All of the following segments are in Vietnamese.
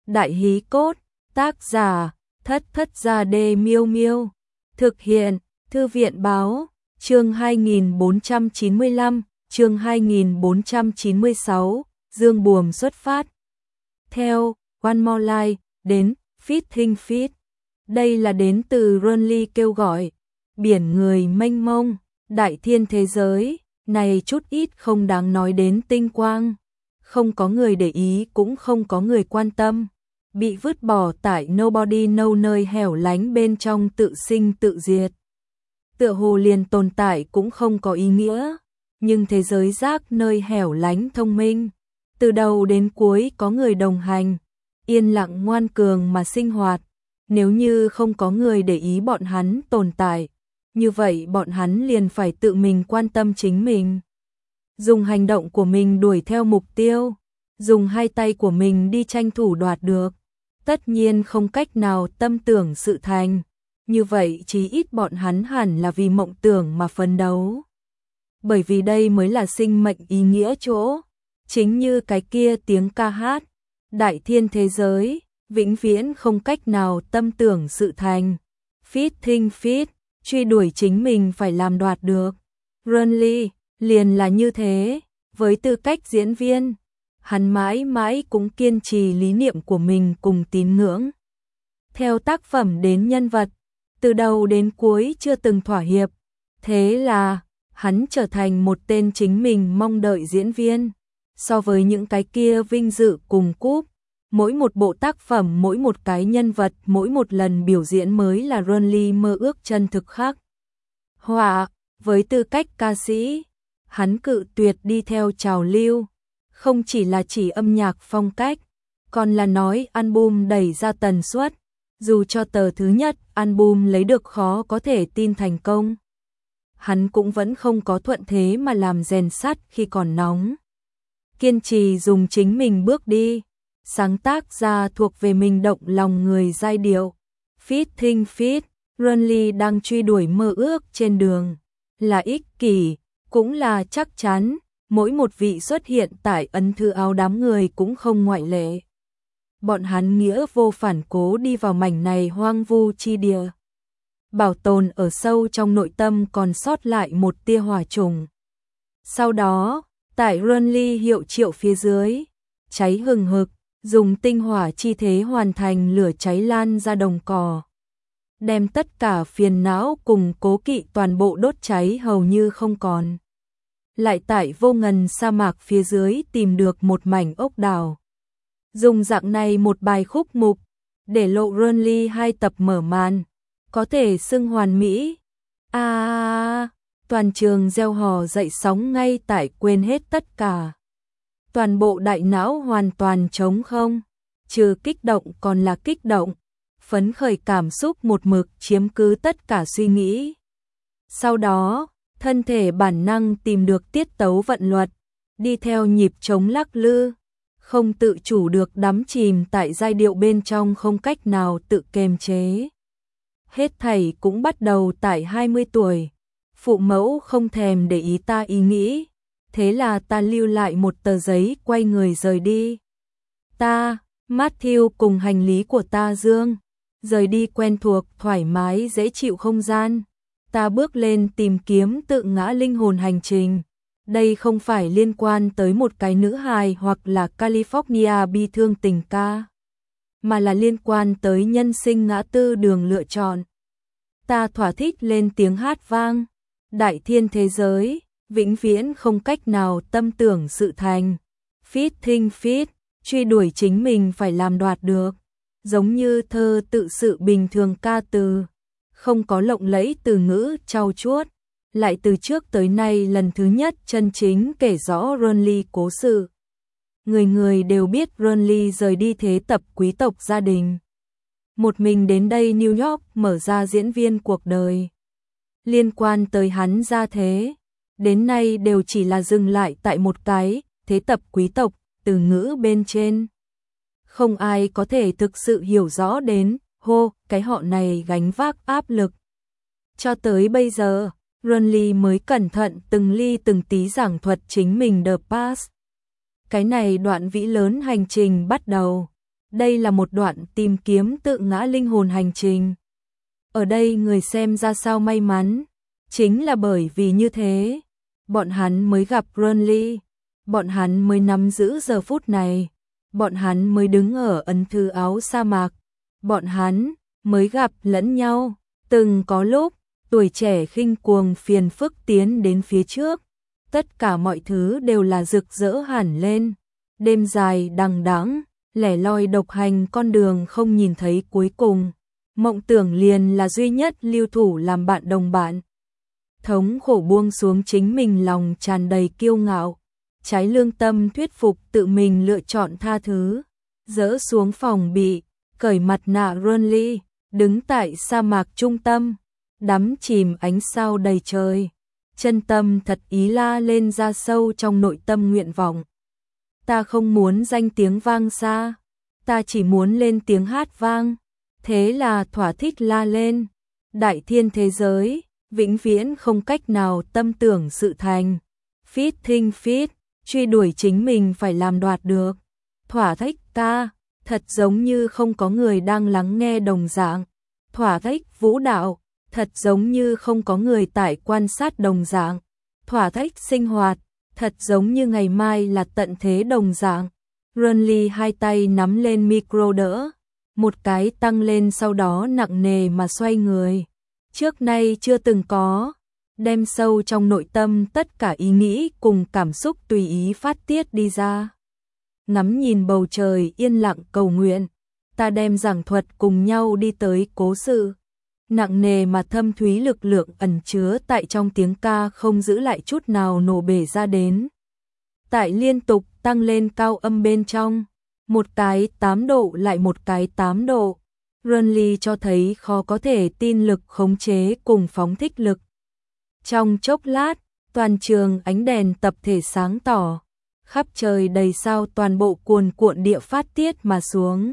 Đại hí cốt, tác giả, Thất Thất Gia Đê Miêu Miêu. Thực hiện, Thư viện báo, chương 2495, chương 2496, Dương Buồm xuất phát. Theo, One More Life, đến, Fitting Fit. Đây là đến từ Runly kêu gọi, biển người mênh mông, đại thiên thế giới, này chút ít không đáng nói đến tinh quang. Không có người để ý cũng không có người quan tâm. Bị vứt bỏ tại nobody know nơi hẻo lánh bên trong tự sinh tự diệt. Tựa hồ liền tồn tại cũng không có ý nghĩa. Nhưng thế giới rác nơi hẻo lánh thông minh. Từ đầu đến cuối có người đồng hành. Yên lặng ngoan cường mà sinh hoạt. Nếu như không có người để ý bọn hắn tồn tại. Như vậy bọn hắn liền phải tự mình quan tâm chính mình. Dùng hành động của mình đuổi theo mục tiêu. Dùng hai tay của mình đi tranh thủ đoạt được. Tất nhiên không cách nào tâm tưởng sự thành. Như vậy chí ít bọn hắn hẳn là vì mộng tưởng mà phấn đấu. Bởi vì đây mới là sinh mệnh ý nghĩa chỗ. Chính như cái kia tiếng ca hát. Đại thiên thế giới, vĩnh viễn không cách nào tâm tưởng sự thành. Fitting fit, truy đuổi chính mình phải làm đoạt được. Runly, liền là như thế, với tư cách diễn viên. Hắn mãi mãi cũng kiên trì lý niệm của mình cùng tín ngưỡng. Theo tác phẩm đến nhân vật, từ đầu đến cuối chưa từng thỏa hiệp. Thế là, hắn trở thành một tên chính mình mong đợi diễn viên. So với những cái kia vinh dự cùng cúp, mỗi một bộ tác phẩm, mỗi một cái nhân vật, mỗi một lần biểu diễn mới là Runly mơ ước chân thực khác. Họa, với tư cách ca sĩ, hắn cự tuyệt đi theo trào lưu. Không chỉ là chỉ âm nhạc phong cách, còn là nói album đẩy ra tần suất, dù cho tờ thứ nhất album lấy được khó có thể tin thành công. Hắn cũng vẫn không có thuận thế mà làm rèn sắt khi còn nóng. Kiên trì dùng chính mình bước đi, sáng tác ra thuộc về mình động lòng người giai điệu. Fitting fit, Runly đang truy đuổi mơ ước trên đường, là ích kỷ, cũng là chắc chắn. Mỗi một vị xuất hiện tại ấn thư áo đám người cũng không ngoại lệ. Bọn hắn nghĩa vô phản cố đi vào mảnh này hoang vu chi địa. Bảo tồn ở sâu trong nội tâm còn sót lại một tia hỏa trùng. Sau đó, tại Runly hiệu triệu phía dưới, cháy hừng hực, dùng tinh hỏa chi thế hoàn thành lửa cháy lan ra đồng cỏ. Đem tất cả phiền não cùng cố kỵ toàn bộ đốt cháy hầu như không còn. Lại tại vô ngần sa mạc phía dưới tìm được một mảnh ốc đảo. Dùng dạng này một bài khúc mục, để lộ Runly 2 tập mở màn, có thể xưng hoàn mỹ. Toàn trường reo hò dậy sóng ngay tại quên hết tất cả. Toàn bộ đại não hoàn toàn trống không, trừ kích động còn là kích động, phấn khởi cảm xúc một mực chiếm cứ tất cả suy nghĩ. Sau đó, thân thể bản năng tìm được tiết tấu vận luật, đi theo nhịp trống lắc lư, không tự chủ được đắm chìm tại giai điệu bên trong không cách nào tự kiềm chế. Hết thảy cũng bắt đầu tại 20 tuổi, phụ mẫu không thèm để ý ta ý nghĩ, thế là ta lưu lại một tờ giấy quay người rời đi. Ta, Matthew cùng hành lý của ta Dương, rời đi quen thuộc, thoải mái, dễ chịu không gian. Ta bước lên tìm kiếm tự ngã linh hồn hành trình. Đây không phải liên quan tới một cái nữ hài hoặc là California bi thương tình ca, mà là liên quan tới nhân sinh ngã tư đường lựa chọn. Ta thỏa thích lên tiếng hát vang. Đại thiên thế giới, vĩnh viễn không cách nào tâm tưởng sự thành. Fitting fit, truy đuổi chính mình phải làm đoạt được. Giống như thơ tự sự bình thường ca từ. Không có lộng lẫy từ ngữ trau chuốt, lại từ trước tới nay lần thứ nhất chân chính kể rõ Runly cố sự. Người người đều biết Runly rời đi thế tập quý tộc gia đình. Một mình đến đây New York mở ra diễn viên cuộc đời. Liên quan tới hắn gia thế, đến nay đều chỉ là dừng lại tại một cái thế tập quý tộc từ ngữ bên trên. Không ai có thể thực sự hiểu rõ đến cái họ này gánh vác áp lực. Cho tới bây giờ, Runly mới cẩn thận từng ly từng tí giảng thuật chính mình The Past. Cái này đoạn vĩ lớn hành trình bắt đầu. Đây là một đoạn tìm kiếm tự ngã linh hồn hành trình. Ở đây người xem ra sao may mắn, chính là bởi vì như thế, bọn hắn mới gặp Renly, bọn hắn mới nắm giữ giờ phút này, bọn hắn mới đứng ở ấn thư áo sa mạc, bọn hắn mới gặp lẫn nhau. Từng có lúc, tuổi trẻ khinh cuồng phiền phức tiến đến phía trước, tất cả mọi thứ đều là rực rỡ hẳn lên, đêm dài đằng đẵng, lẻ loi độc hành con đường không nhìn thấy cuối cùng, mộng tưởng liền là duy nhất lưu thủ làm bạn đồng bạn. Thống khổ buông xuống chính mình lòng tràn đầy kiêu ngạo, trái lương tâm thuyết phục tự mình lựa chọn tha thứ, dỡ xuống phòng bị, cởi mặt nạ Renly, đứng tại sa mạc trung tâm, đắm chìm ánh sao đầy trời, chân tâm thật ý la lên ra sâu trong nội tâm nguyện vọng. Ta không muốn danh tiếng vang xa, ta chỉ muốn lên tiếng hát vang, thế là thỏa thích la lên. Đại thiên thế giới, vĩnh viễn không cách nào tâm tưởng sự thành. Fit thinh fit, truy đuổi chính mình phải làm đoạt được. Thỏa thích ta, thật giống như không có người đang lắng nghe đồng dạng. Thỏa thích vũ đạo, thật giống như không có người tại quan sát đồng dạng. Thỏa thích sinh hoạt, thật giống như ngày mai là tận thế đồng dạng. Renly hai tay nắm lên micro đỡ, một cái tăng lên sau đó nặng nề mà xoay người. Trước nay chưa từng có, đem sâu trong nội tâm tất cả ý nghĩ cùng cảm xúc tùy ý phát tiết đi ra. Ngắm nhìn bầu trời yên lặng cầu nguyện, ta đem giảng thuật cùng nhau đi tới cố sự. Nặng nề mà thâm thúy lực lượng ẩn chứa tại trong tiếng ca không giữ lại chút nào nổ bể ra đến. Tại liên tục tăng lên cao âm bên trong, một cái 8 độ lại một cái 8 độ. Renly cho thấy khó có thể tin lực khống chế cùng phóng thích lực. Trong chốc lát, toàn trường ánh đèn tập thể sáng tỏ, khắp trời đầy sao toàn bộ cuồn cuộn địa phát tiết mà xuống.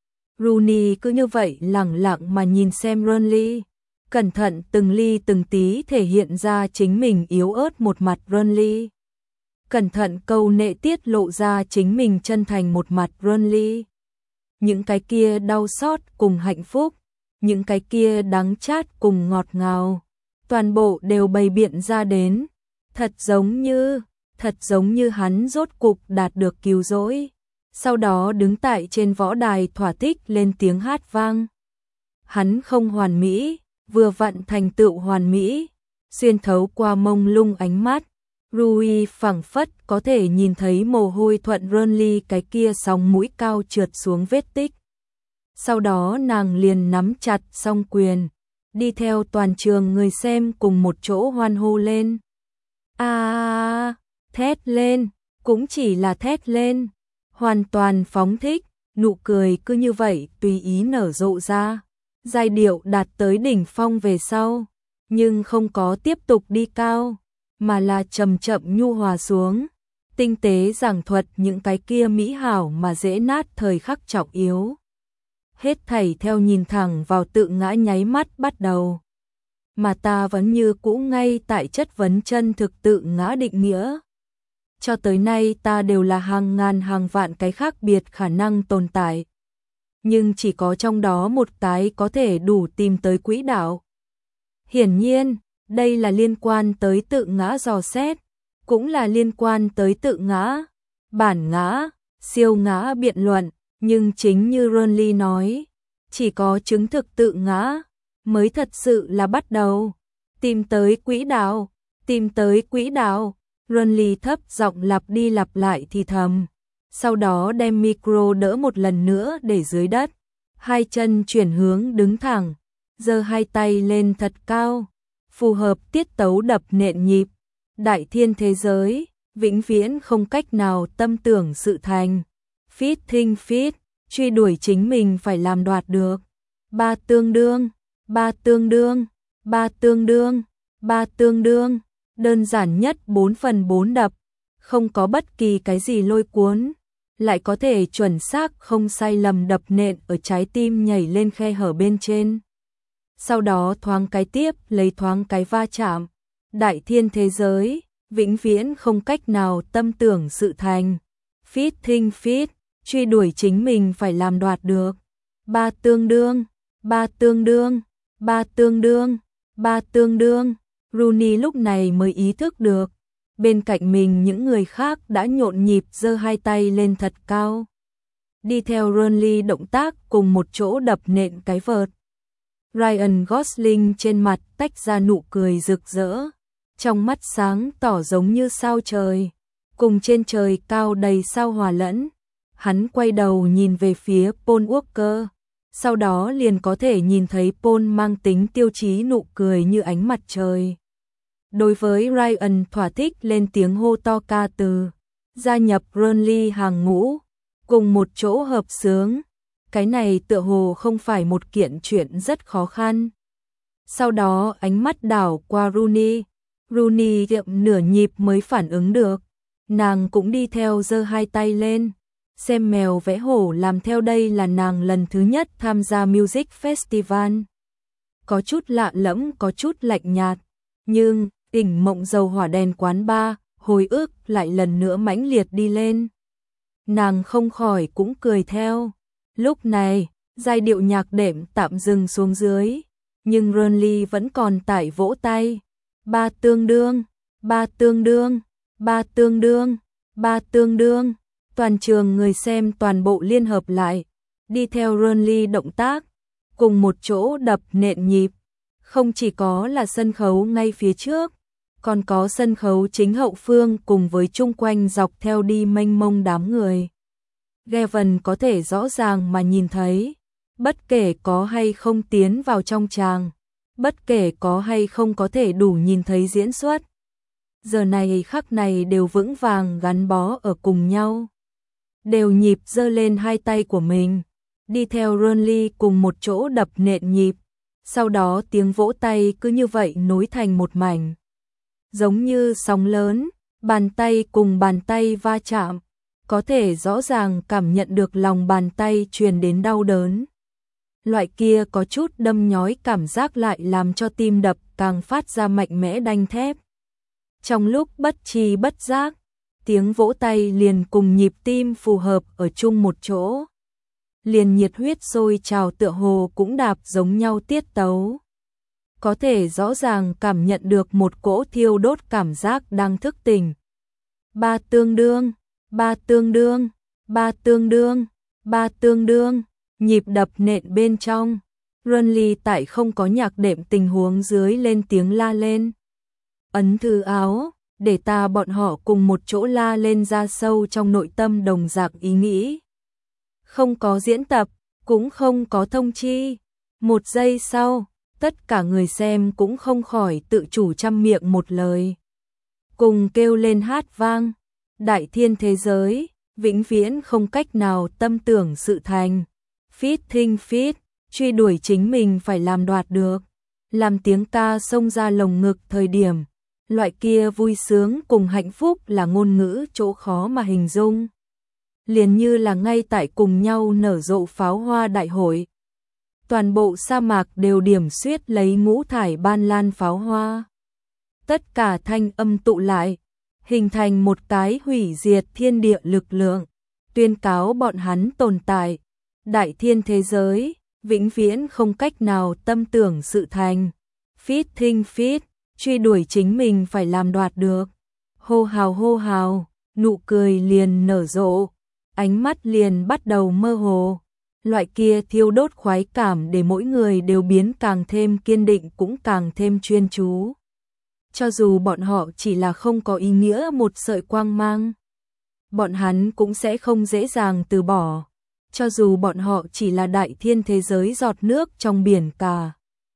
Rooney cứ như vậy lẳng lặng mà nhìn xem Renly, cẩn thận từng ly từng tí thể hiện ra chính mình yếu ớt một mặt Renly. Cẩn thận câu nệ tiết lộ ra chính mình chân thành một mặt Renly. Những cái kia đau xót cùng hạnh phúc, những cái kia đắng chát cùng ngọt ngào, toàn bộ đều bày biện ra đến, thật giống như hắn rốt cục đạt được cứu rỗi. Sau đó đứng tại trên võ đài thỏa thích lên tiếng hát vang. Hắn không hoàn mỹ, vừa vặn thành tựu hoàn mỹ, xuyên thấu qua mông lung ánh mắt. Rui phảng phất có thể nhìn thấy mồ hôi thuận Renly cái kia sóng mũi cao trượt xuống vết tích. Sau đó nàng liền nắm chặt song quyền, đi theo toàn trường người xem cùng một chỗ hoan hô lên. Thét lên, cũng chỉ là thét lên, hoàn toàn phóng thích, nụ cười cứ như vậy tùy ý nở rộ ra. Giai điệu đạt tới đỉnh phong về sau, nhưng không có tiếp tục đi cao, mà là chậm chậm nhu hòa xuống, tinh tế giảng thuật những cái kia mỹ hảo mà dễ nát thời khắc trọng yếu. Hết thảy theo nhìn thẳng vào tự ngã nháy mắt bắt đầu. Mà ta vẫn như cũ ngay tại chất vấn chân thực tự ngã định nghĩa. Cho tới nay ta đều là hàng ngàn hàng vạn cái khác biệt khả năng tồn tại. Nhưng chỉ có trong đó một cái có thể đủ tìm tới quỹ đạo. Hiển nhiên, đây là liên quan tới tự ngã dò xét, cũng là liên quan tới tự ngã, bản ngã, siêu ngã biện luận, nhưng chính như Renly nói, chỉ có chứng thực tự ngã mới thật sự là bắt đầu. Tìm tới quỹ đạo, tìm tới quỹ đạo, Renly thấp giọng lặp đi lặp lại thì thầm, sau đó đem micro đỡ một lần nữa để dưới đất, hai chân chuyển hướng đứng thẳng, giơ hai tay lên thật cao, phù hợp tiết tấu đập nện nhịp. Đại thiên thế giới, vĩnh viễn không cách nào tâm tưởng sự thành. Fit thinh fit, truy đuổi chính mình phải làm đoạt được. Ba tương đương, ba tương đương, ba tương đương, ba tương đương, đơn giản nhất 4/4 đập, không có bất kỳ cái gì lôi cuốn, lại có thể chuẩn xác không sai lầm đập nện ở trái tim nhảy lên khe hở bên trên. Sau đó thoáng cái tiếp lấy thoáng cái va chạm. Đại thiên thế giới, vĩnh viễn không cách nào tâm tưởng sự thành. Fit thinh fit, truy đuổi chính mình phải làm đoạt được. Ba tương đương, ba tương đương, ba tương đương, ba tương đương. Rooney lúc này mới ý thức được, bên cạnh mình những người khác đã nhộn nhịp giơ hai tay lên thật cao. Đi theo Burnley động tác cùng một chỗ đập nện cái vợt. Ryan Gosling trên mặt tách ra nụ cười rực rỡ, trong mắt sáng tỏ giống như sao trời, cùng trên trời cao đầy sao hòa lẫn. Hắn quay đầu nhìn về phía Paul Walker, sau đó liền có thể nhìn thấy Paul mang tính tiêu chí nụ cười như ánh mặt trời. Đối với Ryan thỏa thích lên tiếng hô to ca từ, gia nhập Burnley hàng ngũ, cùng một chỗ hợp xướng. Cái này tựa hồ không phải một kiện chuyện rất khó khăn. Sau đó ánh mắt đảo qua Rooney. Rooney chậm nửa nhịp mới phản ứng được. Nàng cũng đi theo giơ hai tay lên. Xem mèo vẽ hổ làm theo, đây là nàng lần thứ nhất tham gia Music Festival. Có chút lạ lẫm, có chút lạnh nhạt. Nhưng, ỉnh mộng dầu hỏa đèn quán bar, hồi ức lại lần nữa mãnh liệt đi lên. Nàng không khỏi cũng cười theo. Lúc này, giai điệu nhạc đệm tạm dừng xuống dưới, nhưng Burnley vẫn còn tại vỗ tay. Ba tương đương, ba tương đương, ba tương đương, ba tương đương. Toàn trường người xem toàn bộ liên hợp lại, đi theo Burnley động tác, cùng một chỗ đập nện nhịp. Không chỉ có là sân khấu ngay phía trước, còn có sân khấu chính hậu phương cùng với chung quanh dọc theo đi mênh mông đám người. Gavin có thể rõ ràng mà nhìn thấy, bất kể có hay không tiến vào trong tràng, bất kể có hay không có thể đủ nhìn thấy diễn xuất, giờ này khắc này đều vững vàng gắn bó ở cùng nhau, đều nhịp giơ lên hai tay của mình, đi theo Burnley cùng một chỗ đập nện nhịp, sau đó tiếng vỗ tay cứ như vậy nối thành một mảnh, giống như sóng lớn, bàn tay cùng bàn tay va chạm. Có thể rõ ràng cảm nhận được lòng bàn tay truyền đến đau đớn. Loại kia có chút đâm nhói cảm giác lại làm cho tim đập càng phát ra mạnh mẽ đanh thép. Trong lúc bất tri bất giác, tiếng vỗ tay liền cùng nhịp tim phù hợp ở chung một chỗ. Liền nhiệt huyết sôi trào tựa hồ cũng đạp giống nhau tiết tấu. Có thể rõ ràng cảm nhận được một cỗ thiêu đốt cảm giác đang thức tỉnh. Ba tương đương, ba tương đương, ba tương đương, ba tương đương, nhịp đập nện bên trong. Burnley tại không có nhạc đệm tình huống dưới lên tiếng la lên. Ấn thư áo, để ta bọn họ cùng một chỗ la lên ra sâu trong nội tâm đồng dạng ý nghĩ. Không có diễn tập, cũng không có thông chi. Một giây sau, tất cả người xem cũng không khỏi tự chủ trăm miệng một lời. Cùng kêu lên hát vang. Đại thiên thế giới, vĩnh viễn không cách nào tâm tưởng sự thành. Fit thinh fit, truy đuổi chính mình phải làm đoạt được. Làm tiếng ca xông ra lồng ngực thời điểm. Loại kia vui sướng cùng hạnh phúc là ngôn ngữ chỗ khó mà hình dung. Liền như là ngay tại cùng nhau nở rộ pháo hoa đại hội. Toàn bộ sa mạc đều điểm xuyết lấy ngũ thải ban lan pháo hoa. Tất cả thanh âm tụ lại, hình thành một cái hủy diệt thiên địa lực lượng, tuyên cáo bọn hắn tồn tại. Đại thiên thế giới, vĩnh viễn không cách nào tâm tưởng sự thành. Fit thinh fit, truy đuổi chính mình phải làm đoạt được. Hô hào, nụ cười liền nở rộ, ánh mắt liền bắt đầu mơ hồ. Loại kia thiêu đốt khoái cảm để mỗi người đều biến càng thêm kiên định cũng càng thêm chuyên chú. Cho dù bọn họ chỉ là không có ý nghĩa một sợi quang mang, bọn hắn cũng sẽ không dễ dàng từ bỏ. Cho dù bọn họ chỉ là đại thiên thế giới giọt nước trong biển cả,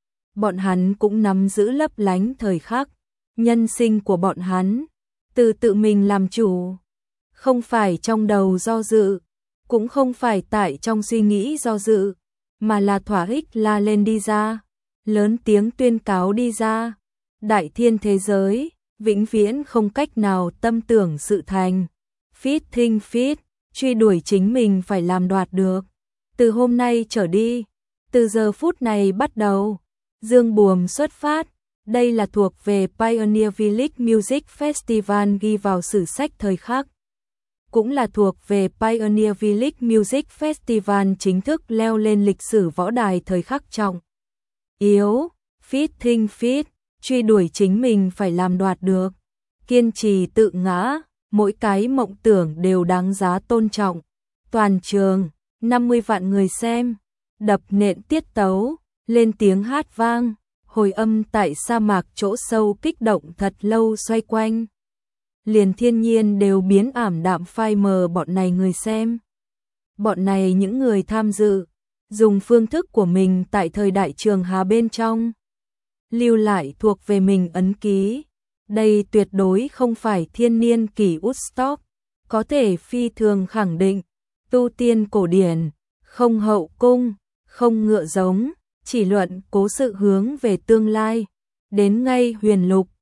bọn hắn cũng nắm giữ lấp lánh thời khắc, nhân sinh của bọn hắn, từ tự mình làm chủ, không phải trong đầu do dự, cũng không phải tại trong suy nghĩ do dự, mà là thỏa thích la lên đi ra, lớn tiếng tuyên cáo đi ra. Đại thiên thế giới, vĩnh viễn không cách nào tâm tưởng sự thành. Fit thinh fit, truy đuổi chính mình phải làm đoạt được. Từ hôm nay trở đi, từ giờ phút này bắt đầu, dương buồm xuất phát. Đây là thuộc về Pioneer Village Music Festival ghi vào sử sách thời khắc. cũng là thuộc về Pioneer Village Music Festival chính thức leo lên lịch sử võ đài thời khắc trọng yếu. Fit Think Fit, truy đuổi chính mình phải làm đoạt được, kiên trì tự ngã, mỗi cái mộng tưởng đều đáng giá tôn trọng. Toàn trường, 50 vạn người xem, đập nện tiết tấu, lên tiếng hát vang, hồi âm tại sa mạc chỗ sâu kích động thật lâu xoay quanh. Liền thiên nhiên đều biến ảm đạm phai mờ bọn này người xem. Bọn này những người tham dự, dùng phương thức của mình tại thời đại Trường Hà bên trong, lưu lại thuộc về mình ấn ký. Đây tuyệt đối không phải thiên niên kỷ Woodstock, có thể phi thường khẳng định, tu tiên cổ điển, không hậu cung, không ngựa giống, chỉ luận cố sự hướng về tương lai, đến ngay huyền lục,